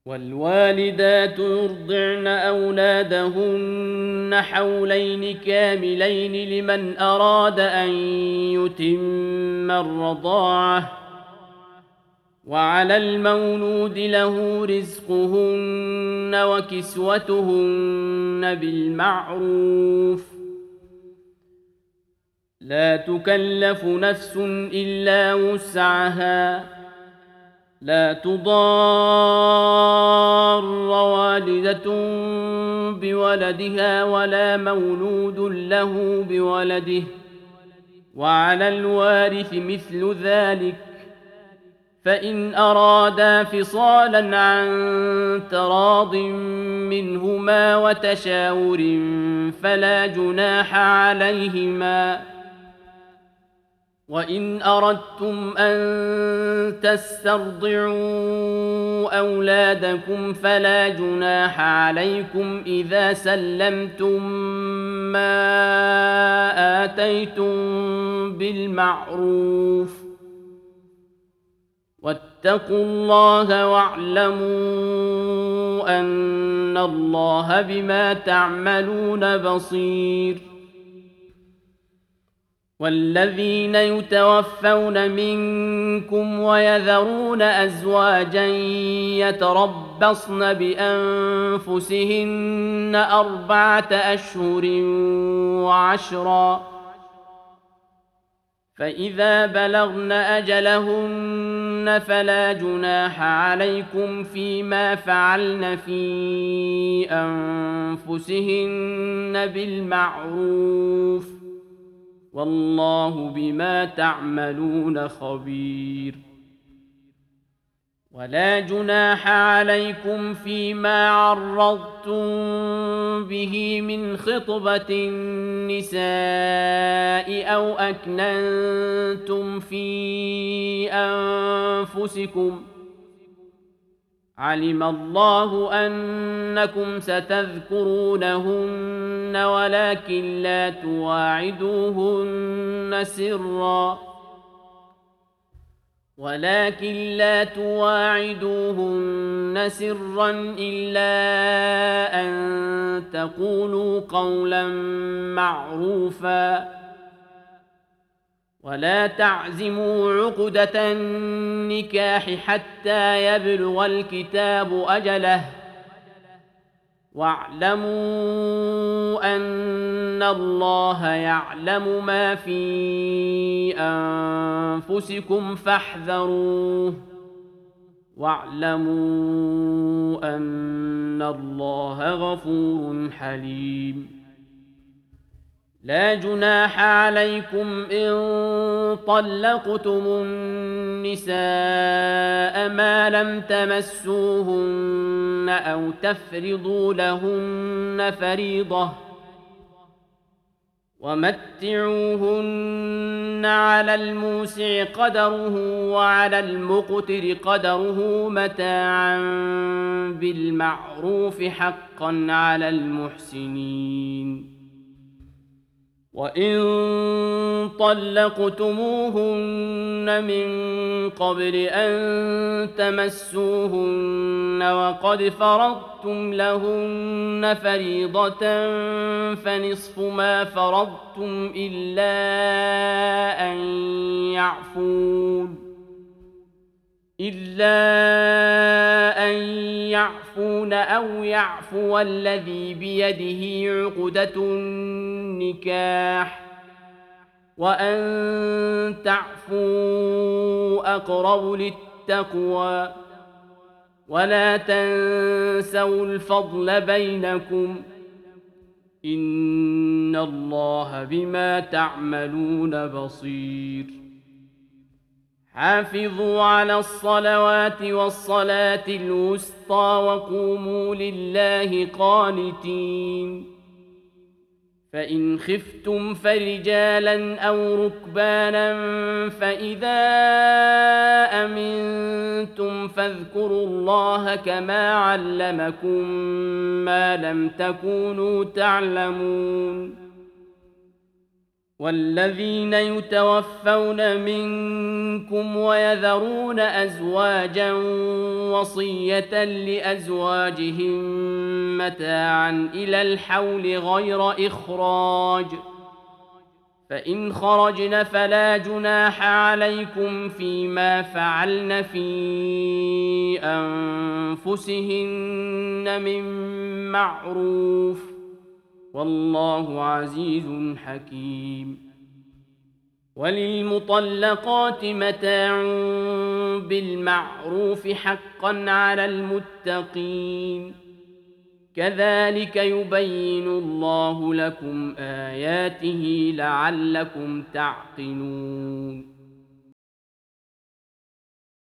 والوالدات يرضعن أولادهن حولين كاملين لمن أراد أن يتم الرضاعة، وعلى المولود له رزقهن وكسوتهن بالمعروف، لا تكلف نفس إلا وسعها، لا تضار والدة بولدها ولا مولود له بولده، وعلى الوارث مثل ذلك، فإن أرادا فصالا عن تراض منهما وتشاور فلا جناح عليهما. وإن أردتم أن تسترضعوا أولادكم فلا جناح عليكم إذا سلمتم ما آتيتم بالمعروف، واتقوا الله واعلموا أن الله بما تعملون بصير. والذين يتوفون منكم ويذرون أزواجا يتربصن بأنفسهن 4 أشهر وعشرا، فإذا بلغن أجلهن فلا جناح عليكم فيما فعلن في أنفسهن بالمعروف، والله بما تعملون خبير. ولا جناح عليكم فيما عرضتم به من خطبة النساء أو أكننتم في أنفسكم، علم الله أنكم ستذكرونهن ولكن لا تواعدوهن سرا إلا أن تقولوا قولا معروفا، ولا تعزموا عقدة النكاح حتى يبلغ الكتاب أجله، واعلموا أن الله يعلم ما في أنفسكم فاحذروه، واعلموا أن الله غفور حليم. لا جناح عليكم إن طلقتم النساء ما لم تمسوهن أو تفرضوا لهن فريضة، ومتعوهن على الموسع قدره وعلى المقتر قدره متاعا بالمعروف حقا على المحسنين. وإن طلقتموهن من قبل أن تمسوهن وقد فرضتم لهن فريضة فنصف ما فرضتم إلا أن يعفون أو يعفو الذي بيده عقدة النكاح، وأن تعفوا أقرب للتقوى، ولا تنسوا الفضل بينكم، إن الله بما تعملون بصير. حافظوا على الصلوات والصلاة الوسطى وقوموا لله قانتين. فإن خفتم فرجالا أو ركبانا فإذا أمنتم فاذكروا الله كما علمكم ما لم تكونوا تعلمون. والذين يتوفون منكم ويذرون أزواجا وصية لأزواجهم متاعا إلى الحول غير إخراج، فإن خرجن فلا جناح عليكم فيما فعلن في أنفسهن من معروف، والله عزيز حكيم. وللمطلقات متاع بالمعروف حقا على المتقين، كذلك يبين الله لكم آياته لعلكم تعقلون.